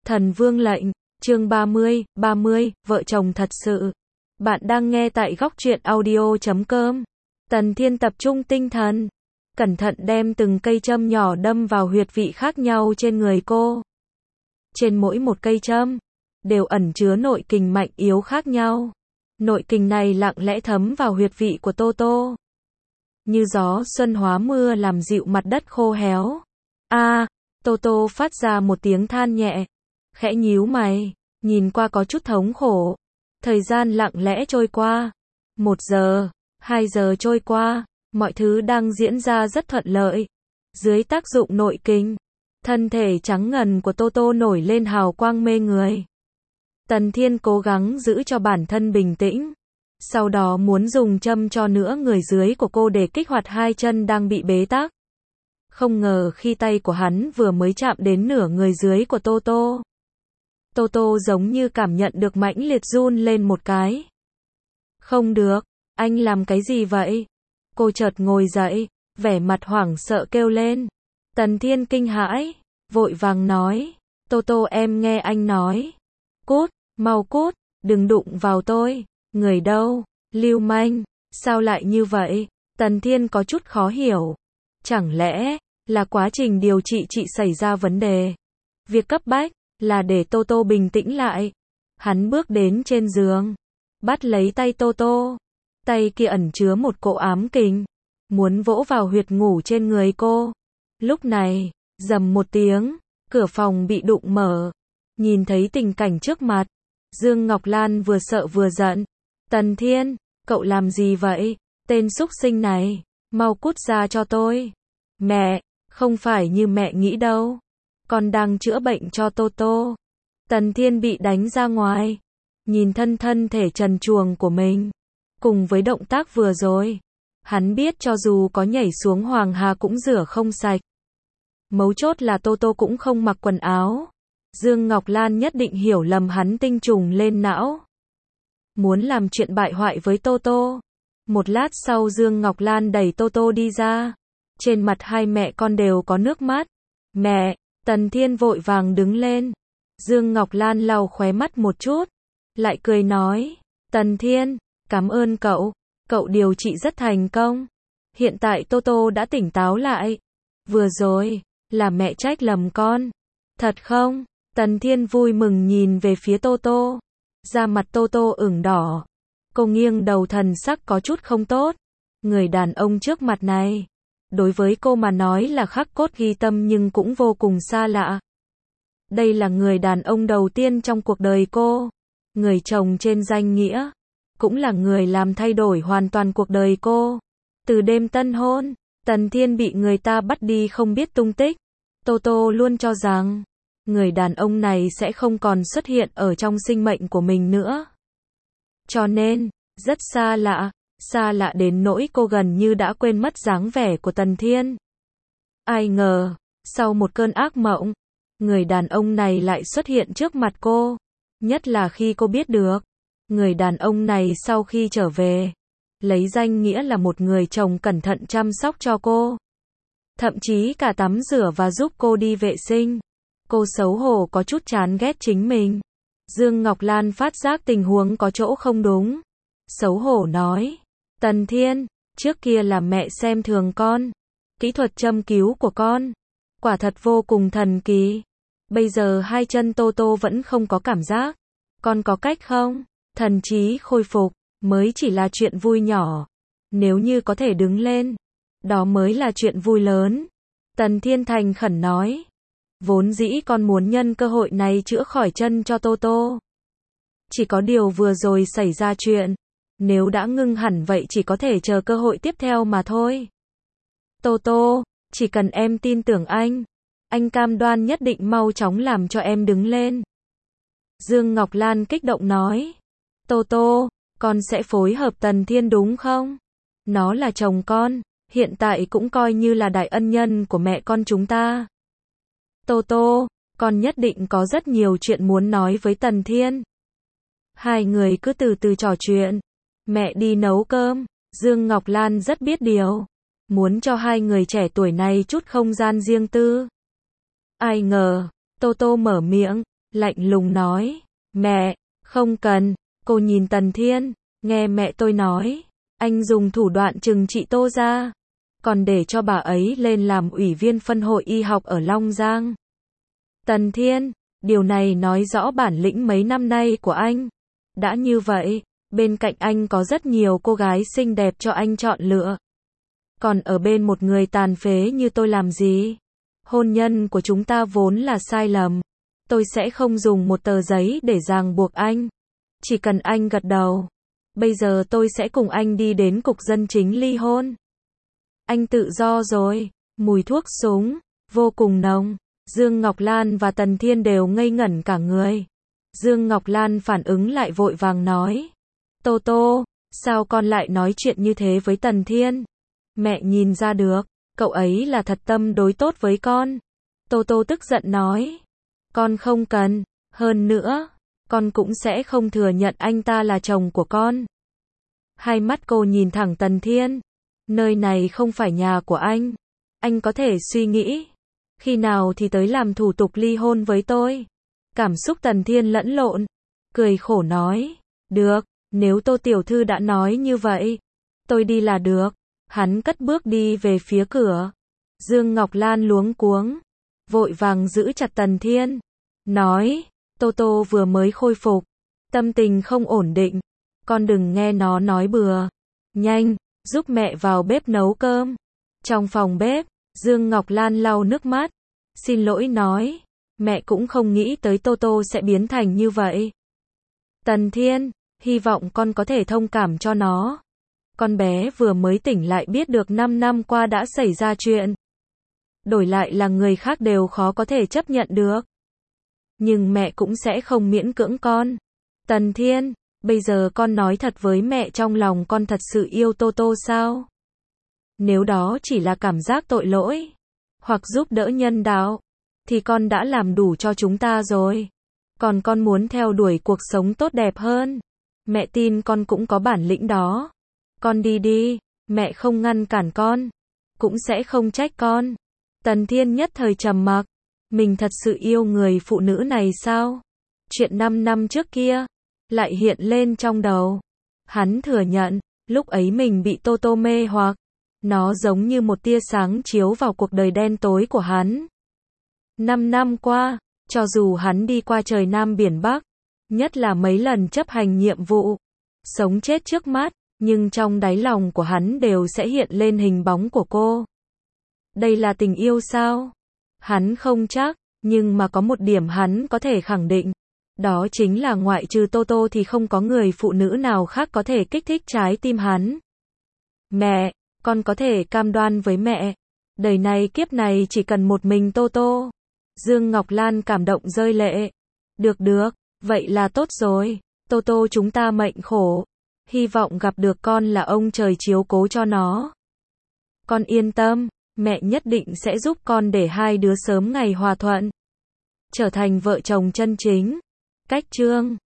Thần Vương lệnh, chương 30, vợ chồng thật sự. Bạn đang nghe tại góc truyện audio.com. Tần Thiên tập trung tinh thần, cẩn thận đem từng cây châm nhỏ đâm vào huyệt vị khác nhau trên người cô. Trên mỗi một cây châm, đều ẩn chứa nội kình mạnh yếu khác nhau. Nội kình này lặng lẽ thấm vào huyệt vị của Toto. Như gió xuân hóa mưa làm dịu mặt đất khô héo. Toto phát ra một tiếng than nhẹ. Khẽ nhíu mày, nhìn qua có chút thống khổ. Thời gian lặng lẽ trôi qua. 1 giờ, 2 giờ trôi qua, mọi thứ đang diễn ra rất thuận lợi. Dưới tác dụng nội kình, thân thể trắng ngần của Toto nổi lên hào quang mê người. Tần Thiên cố gắng giữ cho bản thân bình tĩnh. Sau đó muốn dùng châm cho nửa người dưới của cô để kích hoạt hai chân đang bị bế tắc. Không ngờ khi tay của hắn vừa mới chạm đến nửa người dưới của Toto, Toto giống như cảm nhận được mãnh liệt run lên một cái. Không được, anh làm cái gì vậy? Cô chợt ngồi dậy, vẻ mặt hoảng sợ kêu lên. Tần Thiên kinh hãi, vội vàng nói, Toto em nghe anh nói. Cút, mau cút, đừng đụng vào tôi. Người đâu? Lưu manh, sao lại như vậy? Tần Thiên có chút khó hiểu. Chẳng lẽ là quá trình điều trị chị xảy ra vấn đề? Việc cấp bách là để Toto bình tĩnh lại. Hắn bước đến trên giường, bắt lấy tay Toto. Tay kia ẩn chứa một cỗ ám kình, muốn vỗ vào huyệt ngủ trên người cô. Lúc này, rầm một tiếng, cửa phòng bị đụng mở. Nhìn thấy tình cảnh trước mặt, Dương Ngọc Lan vừa sợ vừa giận. Tần Thiên, cậu làm gì vậy? Tên súc sinh này, mau cút ra cho tôi. Mẹ, không phải như mẹ nghĩ đâu. Con đang chữa bệnh cho Toto. Tần Thiên bị đánh ra ngoài. Nhìn thân thể trần truồng của mình, cùng với động tác vừa rồi, hắn biết cho dù có nhảy xuống Hoàng Hà cũng rửa không sạch. Mấu chốt là Toto cũng không mặc quần áo. Dương Ngọc Lan nhất định hiểu lầm hắn tinh trùng lên não, muốn làm chuyện bại hoại với Toto. Một lát sau Dương Ngọc Lan đẩy Toto đi ra. Trên mặt hai mẹ con đều có nước mắt. Mẹ, Tần Thiên vội vàng đứng lên. Dương Ngọc Lan lau khóe mắt một chút, lại cười nói, Tần Thiên, cảm ơn cậu, cậu điều trị rất thành công. Hiện tại Toto đã tỉnh táo lại. Vừa rồi, là mẹ trách lầm con. Thật không? Tần Thiên vui mừng nhìn về phía Toto. Da mặt Toto ửng đỏ. Cô nghiêng đầu, thần sắc có chút không tốt. Người đàn ông trước mặt này, đối với cô mà nói là khắc cốt ghi tâm nhưng cũng vô cùng xa lạ. Đây là người đàn ông đầu tiên trong cuộc đời cô. Người chồng trên danh nghĩa. Cũng là người làm thay đổi hoàn toàn cuộc đời cô. Từ đêm tân hôn, Tần Thiên bị người ta bắt đi không biết tung tích. Toto luôn cho rằng người đàn ông này sẽ không còn xuất hiện ở trong sinh mệnh của mình nữa. Cho nên, rất xa lạ đến nỗi cô gần như đã quên mất dáng vẻ của Tần Thiên. Ai ngờ, sau một cơn ác mộng, người đàn ông này lại xuất hiện trước mặt cô. Nhất là khi cô biết được, người đàn ông này sau khi trở về, lấy danh nghĩa là một người chồng cẩn thận chăm sóc cho cô. Thậm chí cả tắm rửa và giúp cô đi vệ sinh. Cô xấu hổ có chút chán ghét chính mình. Dương Ngọc Lan phát giác tình huống có chỗ không đúng. Xấu hổ nói, Tần Thiên, trước kia là mẹ xem thường con. Kỹ thuật châm cứu của con, quả thật vô cùng thần kỳ. Bây giờ hai chân Toto vẫn không có cảm giác. Con có cách không? Thần trí khôi phục, mới chỉ là chuyện vui nhỏ. Nếu như có thể đứng lên, đó mới là chuyện vui lớn. Tần Thiên thành khẩn nói. Vốn dĩ con muốn nhân cơ hội này chữa khỏi chân cho Toto. Chỉ có điều vừa rồi xảy ra chuyện. Nếu đã ngưng hẳn vậy chỉ có thể chờ cơ hội tiếp theo mà thôi. Toto, chỉ cần em tin tưởng anh cam đoan nhất định mau chóng làm cho em đứng lên. Dương Ngọc Lan kích động nói. Toto, con sẽ phối hợp Tần Thiên đúng không? Nó là chồng con, hiện tại cũng coi như là đại ân nhân của mẹ con chúng ta. Toto, con nhất định có rất nhiều chuyện muốn nói với Tần Thiên. Hai người cứ từ từ trò chuyện. Mẹ đi nấu cơm. Dương Ngọc Lan rất biết điều, muốn cho hai người trẻ tuổi này chút không gian riêng tư. Ai ngờ, Toto mở miệng, lạnh lùng nói, mẹ, không cần. Cô nhìn Tần Thiên, nghe mẹ tôi nói, anh dùng thủ đoạn trừng trị Tô gia, còn để cho bà ấy lên làm ủy viên phân hội y học ở Long Giang. Tần Thiên, điều này nói rõ bản lĩnh mấy năm nay của anh. Đã như vậy, bên cạnh anh có rất nhiều cô gái xinh đẹp cho anh chọn lựa. Còn ở bên một người tàn phế như tôi làm gì? Hôn nhân của chúng ta vốn là sai lầm. Tôi sẽ không dùng một tờ giấy để ràng buộc anh. Chỉ cần anh gật đầu. Bây giờ tôi sẽ cùng anh đi đến cục dân chính ly hôn. Anh tự do rồi. Mùi thuốc súng, vô cùng nồng. Dương Ngọc Lan và Tần Thiên đều ngây ngẩn cả người. Dương Ngọc Lan phản ứng lại vội vàng nói. Tô Tô, sao con lại nói chuyện như thế với Tần Thiên? Mẹ nhìn ra được, cậu ấy là thật tâm đối tốt với con. Tô Tô tức giận nói. Con không cần, hơn nữa, con cũng sẽ không thừa nhận anh ta là chồng của con. Hai mắt cô nhìn thẳng Tần Thiên. Nơi này không phải nhà của anh. Anh có thể suy nghĩ. Khi nào thì tới làm thủ tục ly hôn với tôi? Cảm xúc Tần Thiên lẫn lộn. Cười khổ nói. Được, nếu Tô tiểu thư đã nói như vậy, tôi đi là được. Hắn cất bước đi về phía cửa. Dương Ngọc Lan luống cuống, vội vàng giữ chặt Tần Thiên. Nói, Tô Tô vừa mới khôi phục. Tâm tình không ổn định. Con đừng nghe nó nói bừa. Nhanh, giúp mẹ vào bếp nấu cơm. Trong phòng bếp, Dương Ngọc Lan lau nước mắt. Xin lỗi nói, mẹ cũng không nghĩ tới Tô Tô sẽ biến thành như vậy. Tần Thiên, hy vọng con có thể thông cảm cho nó. Con bé vừa mới tỉnh lại biết được 5 năm qua đã xảy ra chuyện. Đổi lại là người khác đều khó có thể chấp nhận được. Nhưng mẹ cũng sẽ không miễn cưỡng con. Tần Thiên, bây giờ con nói thật với mẹ, trong lòng con thật sự yêu Tô Tô sao? Nếu đó chỉ là cảm giác tội lỗi, hoặc giúp đỡ nhân đạo, thì con đã làm đủ cho chúng ta rồi. Còn con muốn theo đuổi cuộc sống tốt đẹp hơn. Mẹ tin con cũng có bản lĩnh đó. Con đi đi, mẹ không ngăn cản con, cũng sẽ không trách con. Tần Thiên nhất thời trầm mặc. Mình thật sự yêu người phụ nữ này sao? Chuyện 5 năm trước kia lại hiện lên trong đầu. Hắn thừa nhận, lúc ấy mình bị Tô Tô mê hoặc. Nó giống như một tia sáng chiếu vào cuộc đời đen tối của hắn. 5 năm qua, cho dù hắn đi qua trời Nam biển Bắc, nhất là mấy lần chấp hành nhiệm vụ, sống chết trước mắt, nhưng trong đáy lòng của hắn đều sẽ hiện lên hình bóng của cô. Đây là tình yêu sao? Hắn không chắc, nhưng mà có một điểm hắn có thể khẳng định. Đó chính là ngoại trừ Tô Tô thì không có người phụ nữ nào khác có thể kích thích trái tim hắn. Mẹ, con có thể cam đoan với mẹ, đời này kiếp này chỉ cần một mình Tô Tô. Dương Ngọc Lan cảm động rơi lệ. Được được, vậy là tốt rồi. Tô Tô chúng ta mệnh khổ. Hy vọng gặp được con là ông trời chiếu cố cho nó. Con yên tâm, mẹ nhất định sẽ giúp con để hai đứa sớm ngày hòa thuận, trở thành vợ chồng chân chính. Cách chương